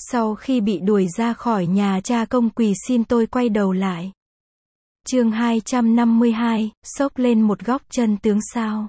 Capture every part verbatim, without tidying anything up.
Sau khi bị đuổi ra khỏi nhà, cha công quỳ xin tôi quay đầu lại. Chương hai trăm năm mươi hai, xốc lên một góc chân tướng sao.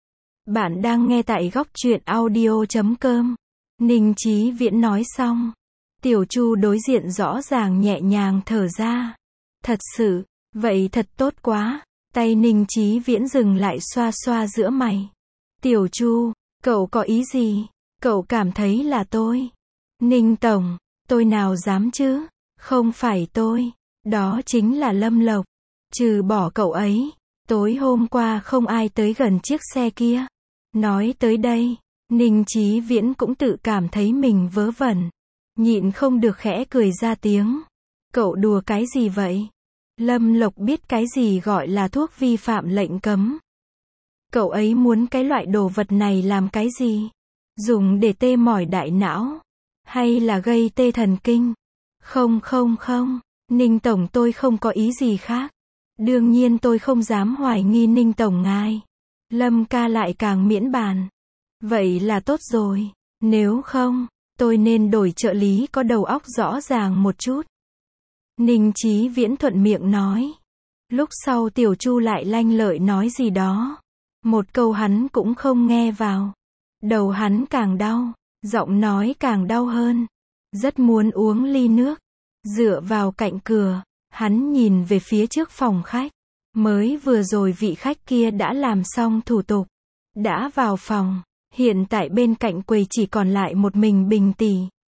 Bạn đang nghe tại góc truyện audio chấm com. Ninh Chí Viễn nói xong. Tiểu Chu đối diện rõ ràng nhẹ nhàng thở ra. Thật sự, vậy thật tốt quá. Tay Ninh Chí Viễn dừng lại xoa xoa giữa mày. Tiểu Chu, cậu có ý gì? Cậu cảm thấy là tôi. Ninh Tổng, tôi nào dám chứ? Không phải tôi. Đó chính là Lâm Lộc. Trừ bỏ cậu ấy, tối hôm qua không ai tới gần chiếc xe kia. Nói tới đây, Ninh Chí Viễn cũng tự cảm thấy mình vớ vẩn. Nhịn không được khẽ cười ra tiếng. Cậu đùa cái gì vậy? Lâm Lộc biết cái gì gọi là thuốc vi phạm lệnh cấm. Cậu ấy muốn cái loại đồ vật này làm cái gì? Dùng để tê mỏi đại não? Hay là gây tê thần kinh? Không không không, Ninh Tổng tôi không có ý gì khác. Đương nhiên tôi không dám hoài nghi Ninh Tổng ngài. Lâm ca lại càng miễn bàn. Vậy là tốt rồi. Nếu không, tôi nên đổi trợ lý có đầu óc rõ ràng một chút. Ninh Chí Viễn thuận miệng nói. Lúc sau Tiểu Chu lại lanh lợi nói gì đó. Một câu hắn cũng không nghe vào. Đầu hắn càng đau, giọng nói càng đau hơn. Rất muốn uống ly nước. Dựa vào cạnh cửa, hắn nhìn về phía trước phòng khách. Mới vừa rồi vị khách kia đã làm xong thủ tục. Đã vào phòng. Hiện tại bên cạnh quầy chỉ còn lại một mình Bình tỷ.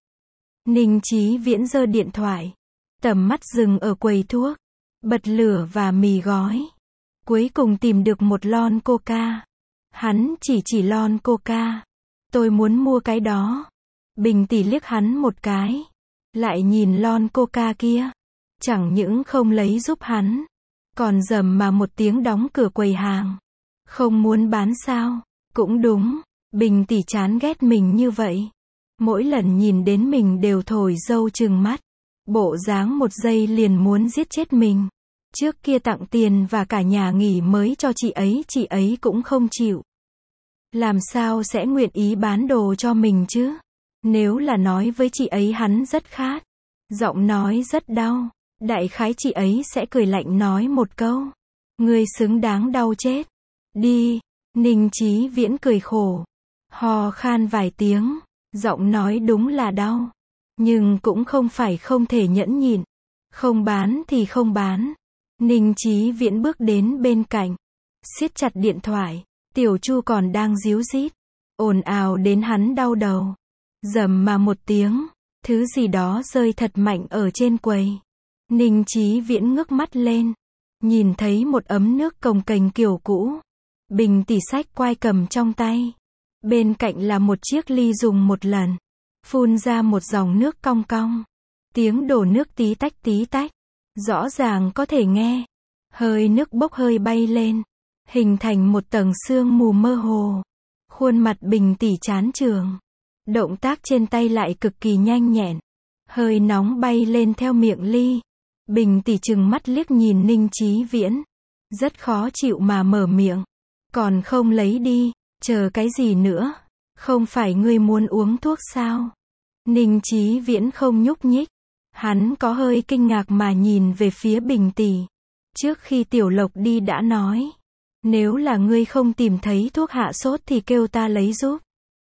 Ninh Chí Viễn giơ điện thoại. Tầm mắt dừng ở quầy thuốc. Bật lửa và mì gói. Cuối cùng tìm được một lon coca. Hắn chỉ chỉ lon coca. Tôi muốn mua cái đó. Bình tỷ liếc hắn một cái. Lại nhìn lon coca kia. Chẳng những không lấy giúp hắn. Còn rầm mà một tiếng đóng cửa quầy hàng. Không muốn bán sao? Cũng đúng. Bình tỷ chán ghét mình như vậy. Mỗi lần nhìn đến mình đều thổi dâu trừng mắt. Bộ dáng một giây liền muốn giết chết mình. Trước kia tặng tiền và cả nhà nghỉ mới cho chị ấy, chị ấy cũng không chịu. Làm sao sẽ nguyện ý bán đồ cho mình chứ? Nếu là nói với chị ấy hắn rất khát. Giọng nói rất đau. Đại khái chị ấy sẽ cười lạnh nói một câu. Ngươi xứng đáng đau chết. Đi. Ninh Chí Viễn cười khổ. Ho khan vài tiếng. Giọng nói đúng là đau. Nhưng cũng không phải không thể nhẫn nhịn. Không bán thì không bán. Ninh Chí Viễn bước đến bên cạnh. Siết chặt điện thoại. Tiểu Chu còn đang díu dít. Ồn ào đến hắn đau đầu. Rầm mà một tiếng. Thứ gì đó rơi thật mạnh ở trên quầy. Ninh Chí Viễn ngước mắt lên. Nhìn thấy một ấm nước cồng kềnh kiểu cũ. Bình tỷ sách quai cầm trong tay. Bên cạnh là một chiếc ly dùng một lần. Phun ra một dòng nước cong cong. Tiếng đổ nước tí tách tí tách. Rõ ràng có thể nghe. Hơi nước bốc hơi bay lên. Hình thành một tầng sương mù mơ hồ. Khuôn mặt Bình tỷ chán chường. Động tác trên tay lại cực kỳ nhanh nhẹn. Hơi nóng bay lên theo miệng ly. Bình tỷ trừng mắt liếc nhìn Ninh Chí Viễn. Rất khó chịu mà mở miệng. Còn không lấy đi, chờ cái gì nữa? Không phải ngươi muốn uống thuốc sao? Ninh Chí Viễn không nhúc nhích. Hắn có hơi kinh ngạc mà nhìn về phía Bình tỷ. Trước khi Tiểu Lộc đi đã nói. Nếu là ngươi không tìm thấy thuốc hạ sốt thì kêu ta lấy giúp.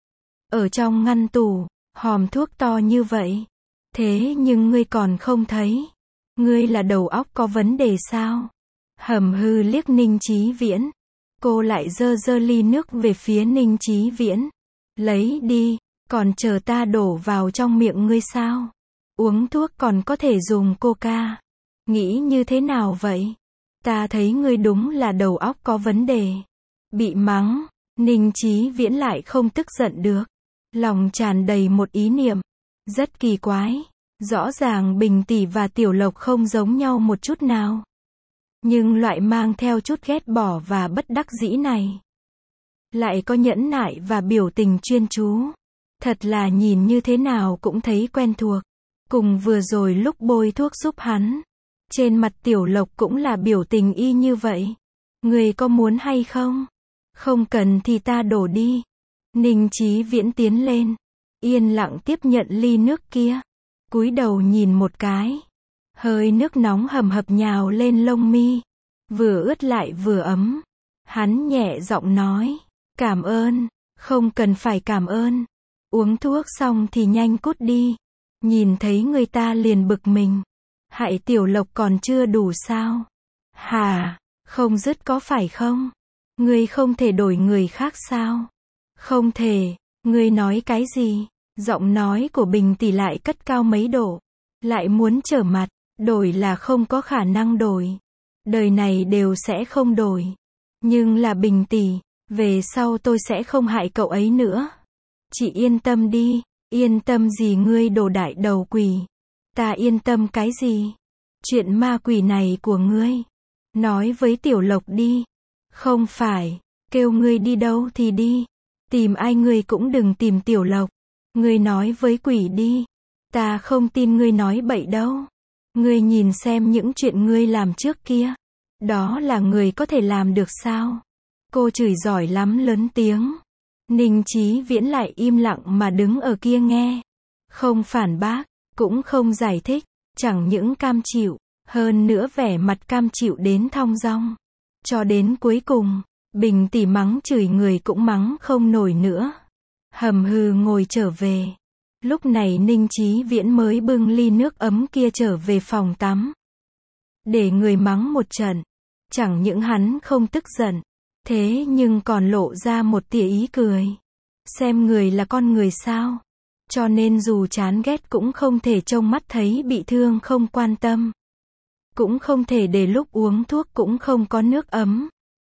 Ở trong ngăn tủ, hòm thuốc to như vậy. Thế nhưng ngươi còn không thấy. Ngươi là đầu óc có vấn đề sao? Hầm hư liếc Ninh Chí Viễn. Cô lại dơ dơ ly nước về phía Ninh Chí Viễn. Lấy đi, còn chờ ta đổ vào trong miệng ngươi sao? Uống thuốc còn có thể dùng coca. Nghĩ như thế nào vậy? Ta thấy ngươi đúng là đầu óc có vấn đề. Bị mắng, Ninh Chí Viễn lại không tức giận được. Lòng tràn đầy một ý niệm. Rất kỳ quái. Rõ ràng Bình tỷ và Tiểu Lộc không giống nhau một chút nào. Nhưng loại mang theo chút ghét bỏ và bất đắc dĩ này. Lại có nhẫn nại và biểu tình chuyên chú. Thật là nhìn như thế nào cũng thấy quen thuộc. Cùng vừa rồi lúc bôi thuốc giúp hắn. Trên mặt Tiểu Lộc cũng là biểu tình y như vậy. Người có muốn hay không? Không cần thì ta đổ đi. Ninh Chí Viễn tiến lên. Yên lặng tiếp nhận ly nước kia. cúi đầu nhìn một cái. Hơi nước nóng hầm hập nhào lên lông mi. Vừa ướt lại vừa ấm. Hắn nhẹ giọng nói. Cảm ơn. Không cần phải cảm ơn. Uống thuốc xong thì nhanh cút đi. Nhìn thấy người ta liền bực mình. Hại Tiểu Lộc còn chưa đủ sao? Hả? Không dứt có phải không? Ngươi không thể đổi người khác sao? Không thể. Ngươi nói cái gì? Giọng nói của Bình tỷ lại cất cao mấy độ. Lại muốn trở mặt. Đổi là không có khả năng đổi. Đời này đều sẽ không đổi. Nhưng là Bình tỷ, về sau tôi sẽ không hại cậu ấy nữa. Chị yên tâm đi. Yên tâm gì ngươi đồ đại đầu quỷ. Ta yên tâm cái gì? Chuyện ma quỷ này của ngươi. Nói với Tiểu Lộc đi. Không phải. Kêu ngươi đi đâu thì đi. Tìm ai ngươi cũng đừng tìm Tiểu Lộc. Ngươi nói với quỷ đi. Ta không tin ngươi nói bậy đâu. Ngươi nhìn xem những chuyện ngươi làm trước kia. Đó là người có thể làm được sao? Cô chửi giỏi lắm lớn tiếng. Ninh Chí Viễn lại im lặng mà đứng ở kia nghe. Không phản bác, cũng không giải thích, chẳng những cam chịu, hơn nữa vẻ mặt cam chịu đến thong dong. Cho đến cuối cùng, Bình tỷ mắng chửi người cũng mắng không nổi nữa. Hầm hừ ngồi trở về. Lúc này Ninh Chí Viễn mới bưng ly nước ấm kia trở về phòng tắm. Để người mắng một trận. Chẳng những hắn không tức giận. Thế nhưng còn lộ ra một tia ý cười. Xem người là con người sao. Cho nên dù chán ghét cũng không thể trông mắt thấy bị thương không quan tâm. Cũng không thể để lúc uống thuốc cũng không có nước ấm.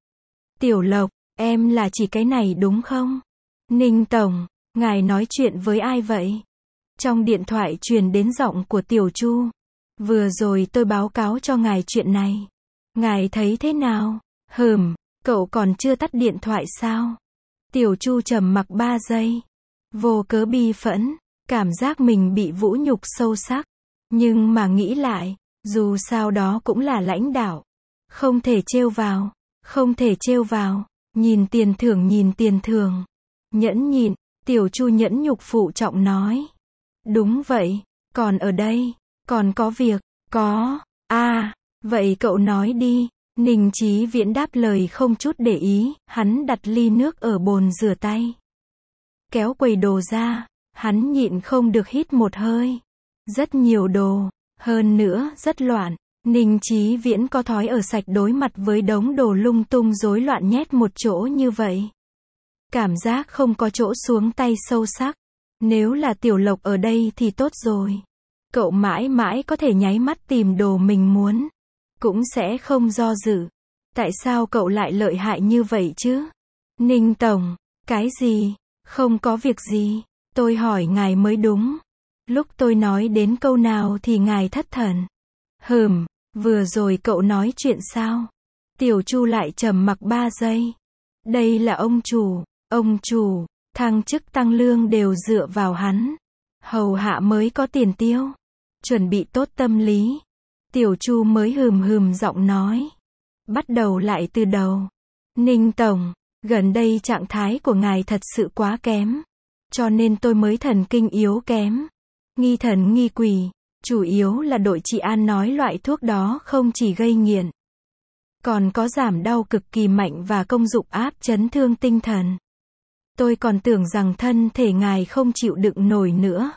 Tiểu Lộc, em là chỉ cái này đúng không? Ninh Tổng, ngài nói chuyện với ai vậy? Trong điện thoại truyền đến giọng của Tiểu Chu. Vừa rồi tôi báo cáo cho ngài chuyện này. Ngài thấy thế nào? Hừm, cậu còn chưa tắt điện thoại sao? Tiểu Chu trầm mặc ba giây. Vô cớ bi phẫn, cảm giác mình bị vũ nhục sâu sắc. Nhưng mà nghĩ lại, dù sao đó cũng là lãnh đạo. Không thể trêu vào, không thể trêu vào. Nhìn tiền thưởng nhìn tiền thưởng. Nhẫn nhịn, Tiểu Chu nhẫn nhục phụ trọng nói. Đúng vậy, còn ở đây, còn có việc, có, à, vậy cậu nói đi. Ninh Chí Viễn đáp lời không chút để ý, hắn đặt ly nước ở bồn rửa tay. Kéo quầy đồ ra, hắn nhịn không được hít một hơi. Rất nhiều đồ, hơn nữa, rất loạn. Ninh Chí Viễn có thói ở sạch đối mặt với đống đồ lung tung rối loạn nhét một chỗ như vậy. Cảm giác không có chỗ xuống tay sâu sắc. Nếu là Tiểu Lộc ở đây thì tốt rồi. Cậu mãi mãi có thể nháy mắt tìm đồ mình muốn. Cũng sẽ không do dự. Tại sao cậu lại lợi hại như vậy chứ? Ninh Tổng, cái gì? Không có việc gì. Tôi hỏi ngài mới đúng. Lúc tôi nói đến câu nào thì ngài thất thần. Hừm, vừa rồi cậu nói chuyện sao? Tiểu Chu lại trầm mặc ba giây. Đây là ông chủ, ông chủ, thăng chức tăng lương đều dựa vào hắn. Hầu hạ mới có tiền tiêu. Chuẩn bị tốt tâm lý. Tiểu Chu mới hừm hừm giọng nói. Bắt đầu lại từ đầu. Ninh Tổng, gần đây trạng thái của ngài thật sự quá kém. Cho nên tôi mới thần kinh yếu kém. Nghi thần nghi quỷ. Chủ yếu là đội chị An nói loại thuốc đó không chỉ gây nghiện. Còn có giảm đau cực kỳ mạnh và công dụng áp chấn thương tinh thần. Tôi còn tưởng rằng thân thể ngài không chịu đựng nổi nữa.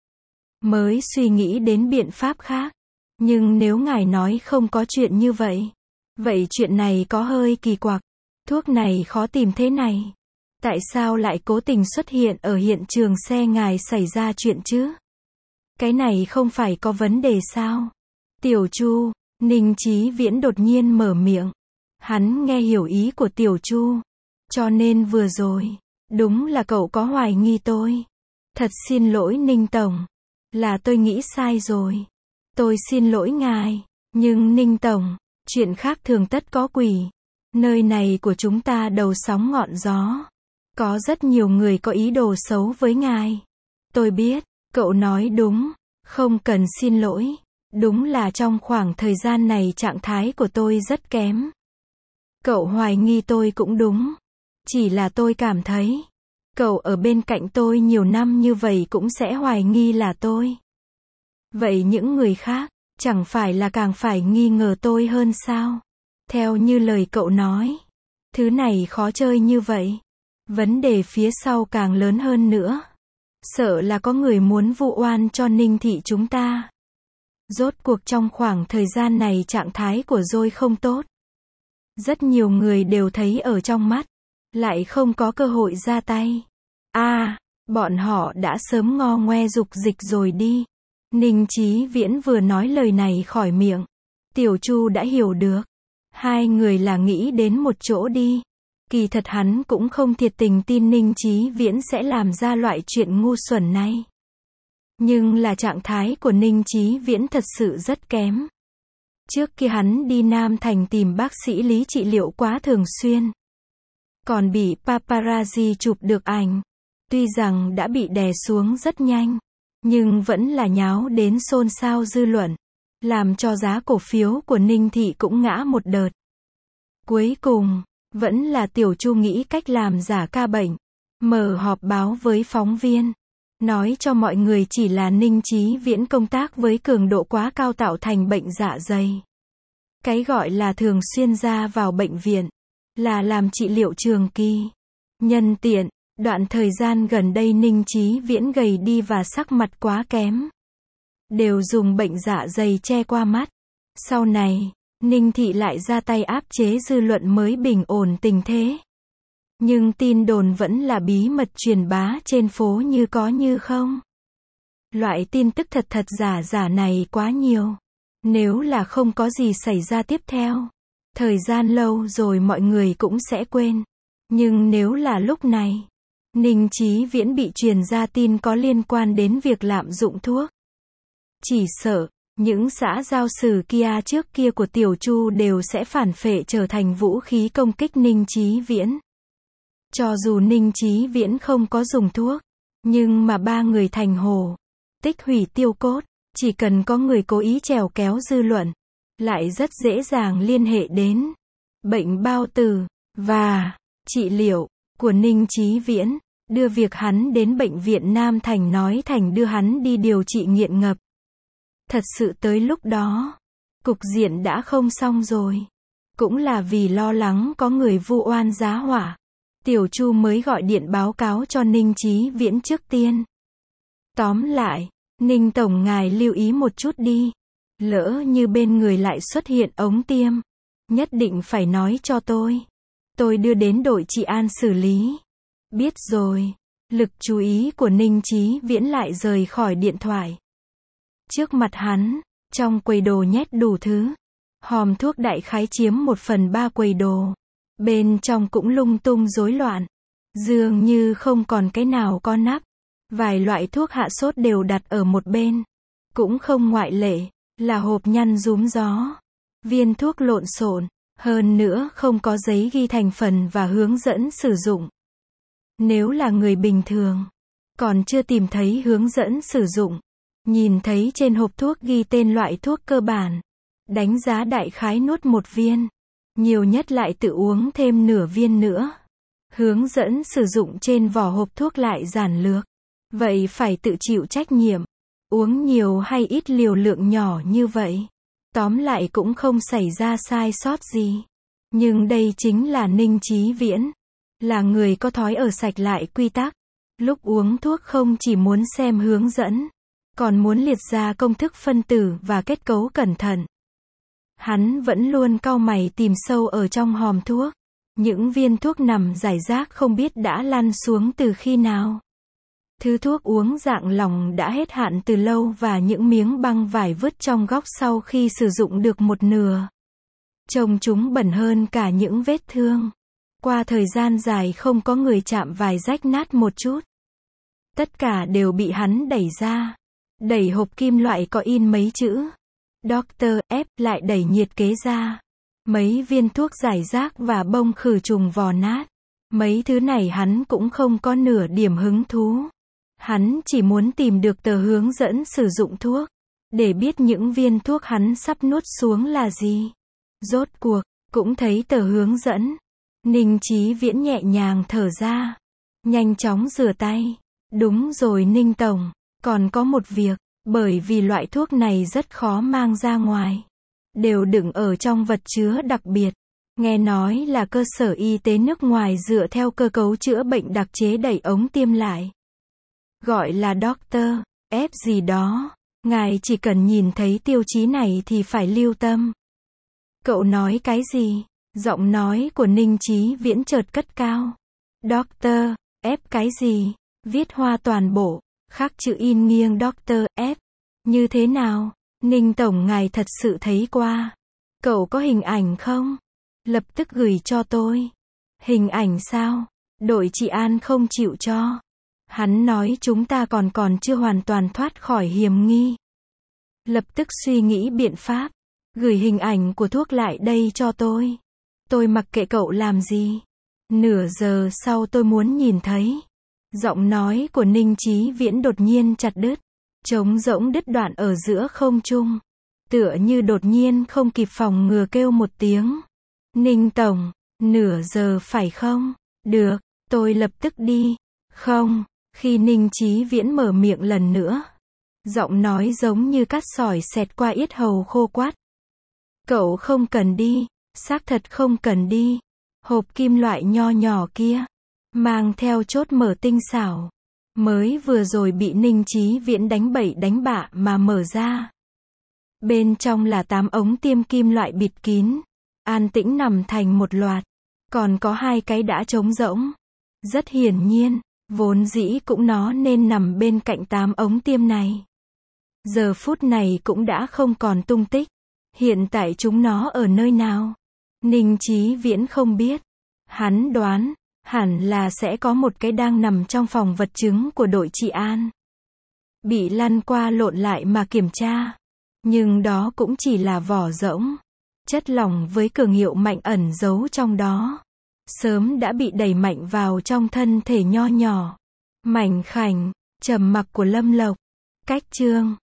Mới suy nghĩ đến biện pháp khác. Nhưng nếu ngài nói không có chuyện như vậy. Vậy chuyện này có hơi kỳ quặc. Thuốc này khó tìm thế này. Tại sao lại cố tình xuất hiện ở hiện trường xe ngài xảy ra chuyện chứ? Cái này không phải có vấn đề sao? Tiểu Chu, Ninh Chí Viễn đột nhiên mở miệng. Hắn nghe hiểu ý của Tiểu Chu. Cho nên vừa rồi, đúng là cậu có hoài nghi tôi. Thật xin lỗi Ninh Tổng. Là tôi nghĩ sai rồi. Tôi xin lỗi ngài. Nhưng Ninh Tổng, chuyện khác thường tất có quỷ. Nơi này của chúng ta đầu sóng ngọn gió. Có rất nhiều người có ý đồ xấu với ngài. Tôi biết, cậu nói đúng. Không cần xin lỗi. Đúng là trong khoảng thời gian này trạng thái của tôi rất kém. Cậu hoài nghi tôi cũng đúng. Chỉ là tôi cảm thấy, cậu ở bên cạnh tôi nhiều năm như vậy cũng sẽ hoài nghi là tôi. Vậy những người khác, chẳng phải là càng phải nghi ngờ tôi hơn sao? Theo như lời cậu nói, thứ này khó chơi như vậy. Vấn đề phía sau càng lớn hơn nữa. Sợ là có người muốn vu oan cho Ninh thị chúng ta. Rốt cuộc trong khoảng thời gian này trạng thái của Dôi không tốt. Rất nhiều người đều thấy ở trong mắt, lại không có cơ hội ra tay. À, bọn họ đã sớm ngo ngoe dục dịch rồi đi. Ninh Chí Viễn vừa nói lời này khỏi miệng. Tiểu Chu đã hiểu được. Hai người là nghĩ đến một chỗ đi. Kỳ thật hắn cũng không thiệt tình tin Ninh Chí Viễn sẽ làm ra loại chuyện ngu xuẩn này. Nhưng là trạng thái của Ninh Chí Viễn thật sự rất kém. Trước kia hắn đi Nam Thành tìm bác sĩ Lý trị liệu quá thường xuyên. Còn bị paparazzi chụp được ảnh. Tuy rằng đã bị đè xuống rất nhanh, nhưng vẫn là nháo đến xôn xao dư luận. Làm cho giá cổ phiếu của Ninh thị cũng ngã một đợt. Cuối cùng, vẫn là Tiểu Chu nghĩ cách làm giả ca bệnh. Mở họp báo với phóng viên. Nói cho mọi người chỉ là Ninh Chí Viễn công tác với cường độ quá cao tạo thành bệnh dạ dày. Cái gọi là thường xuyên ra vào bệnh viện, là làm trị liệu trường kỳ. Nhân tiện, đoạn thời gian gần đây Ninh Chí Viễn gầy đi và sắc mặt quá kém. Đều dùng bệnh dạ dày che qua mắt. Sau này, Ninh thị lại ra tay áp chế dư luận mới bình ổn tình thế. Nhưng tin đồn vẫn là bí mật truyền bá trên phố như có như không. Loại tin tức thật thật giả giả này quá nhiều. Nếu là không có gì xảy ra tiếp theo, thời gian lâu rồi mọi người cũng sẽ quên. Nhưng nếu là lúc này, Ninh Chí Viễn bị truyền ra tin có liên quan đến việc lạm dụng thuốc. Chỉ sợ, những xã giao sử kia trước kia của Tiểu Chu đều sẽ phản phệ trở thành vũ khí công kích Ninh Chí Viễn. Cho dù Ninh Chí Viễn không có dùng thuốc, nhưng mà ba người thành hồ, tích hủy tiêu cốt, chỉ cần có người cố ý trèo kéo dư luận, lại rất dễ dàng liên hệ đến bệnh bao tử và trị liệu của Ninh Chí Viễn, đưa việc hắn đến bệnh viện Nam Thành nói thành đưa hắn đi điều trị nghiện ngập. Thật sự tới lúc đó, cục diện đã không xong rồi. Cũng là vì lo lắng có người vu oan giá hỏa. Tiểu Chu mới gọi điện báo cáo cho Ninh Chí Viễn trước tiên. Tóm lại, Ninh Tổng ngài lưu ý một chút đi. Lỡ như bên người lại xuất hiện ống tiêm, nhất định phải nói cho tôi. Tôi đưa đến đội trị an xử lý. Biết rồi. Lực chú ý của Ninh Chí Viễn lại rời khỏi điện thoại. Trước mặt hắn, trong quầy đồ nhét đủ thứ. Hòm thuốc đại khái chiếm một phần ba quầy đồ. Bên trong cũng lung tung rối loạn. Dường như không còn cái nào có nắp. Vài loại thuốc hạ sốt đều đặt ở một bên. Cũng không ngoại lệ, là hộp nhăn rúm gió. Viên thuốc lộn xộn, hơn nữa không có giấy ghi thành phần và hướng dẫn sử dụng. Nếu là người bình thường, còn chưa tìm thấy hướng dẫn sử dụng, nhìn thấy trên hộp thuốc ghi tên loại thuốc cơ bản, đánh giá đại khái nuốt một viên, nhiều nhất lại tự uống thêm nửa viên nữa. Hướng dẫn sử dụng trên vỏ hộp thuốc lại giản lược, vậy phải tự chịu trách nhiệm. Uống nhiều hay ít liều lượng nhỏ như vậy, tóm lại cũng không xảy ra sai sót gì. Nhưng đây chính là Ninh Chí Viễn, là người có thói ở sạch lại quy tắc. Lúc uống thuốc không chỉ muốn xem hướng dẫn, còn muốn liệt ra công thức phân tử và kết cấu cẩn thận. Hắn vẫn luôn cau mày tìm sâu ở trong hòm thuốc. Những viên thuốc nằm rải rác không biết đã lăn xuống từ khi nào. Thứ thuốc uống dạng lỏng đã hết hạn từ lâu và những miếng băng vải vứt trong góc sau khi sử dụng được một nửa. Trông chúng bẩn hơn cả những vết thương. Qua thời gian dài không có người chạm vài rách nát một chút. Tất cả đều bị hắn đẩy ra. Đẩy hộp kim loại có in mấy chữ Doctor F lại đẩy nhiệt kế ra. Mấy viên thuốc giải rác và bông khử trùng vò nát. Mấy thứ này hắn cũng không có nửa điểm hứng thú. Hắn chỉ muốn tìm được tờ hướng dẫn sử dụng thuốc, để biết những viên thuốc hắn sắp nuốt xuống là gì. Rốt cuộc, cũng thấy tờ hướng dẫn. Ninh Chí Viễn nhẹ nhàng thở ra. Nhanh chóng rửa tay. Đúng rồi Ninh Tổng, còn có một việc. Bởi vì loại thuốc này rất khó mang ra ngoài. Đều đựng ở trong vật chứa đặc biệt. Nghe nói là cơ sở y tế nước ngoài dựa theo cơ cấu chữa bệnh đặc chế đẩy ống tiêm lại. Gọi là Doctor F gì đó. Ngài chỉ cần nhìn thấy tiêu chí này thì phải lưu tâm. Cậu nói cái gì? Giọng nói của Ninh Chí Viễn chợt cất cao. Doctor F cái gì? Viết hoa toàn bộ, khắc chữ in nghiêng Doctor F. Như thế nào? Ninh Tổng ngài thật sự thấy qua. Cậu có hình ảnh không? Lập tức gửi cho tôi. Hình ảnh sao? Đội trị an không chịu cho. Hắn nói chúng ta còn còn chưa hoàn toàn thoát khỏi hiểm nghi. Lập tức suy nghĩ biện pháp. Gửi hình ảnh của thuốc lại đây cho tôi. Tôi mặc kệ cậu làm gì. Nửa giờ sau tôi muốn nhìn thấy. Giọng nói của Ninh Chí Viễn đột nhiên chặt đứt. Trống rỗng đứt đoạn ở giữa không trung. Tựa như đột nhiên không kịp phòng ngừa kêu một tiếng. Ninh Tổng, nửa giờ phải không? Được, tôi lập tức đi. Không, khi Ninh Chí Viễn mở miệng lần nữa. Giọng nói giống như cát sỏi xẹt qua yết hầu khô quắt. Cậu không cần đi, xác thật không cần đi. Hộp kim loại nho nhỏ kia, mang theo chốt mở tinh xảo. Mới vừa rồi bị Ninh Chí Viễn đánh bậy đánh bạ mà mở ra. Bên trong là tám ống tiêm kim loại bịt kín. An tĩnh nằm thành một loạt. Còn có hai cái đã trống rỗng. Rất hiển nhiên, vốn dĩ cũng nó nên nằm bên cạnh tám ống tiêm này. Giờ phút này cũng đã không còn tung tích. Hiện tại chúng nó ở nơi nào? Ninh Chí Viễn không biết. Hắn đoán, hẳn là sẽ có một cái đang nằm trong phòng vật chứng của đội trị an. Bị lăn qua lộn lại mà kiểm tra. Nhưng đó cũng chỉ là vỏ rỗng. Chất lỏng với cường hiệu mạnh ẩn giấu trong đó. Sớm đã bị đẩy mạnh vào trong thân thể nho nhỏ. Mảnh khảnh, trầm mặc của Lâm Lộc. Cách chương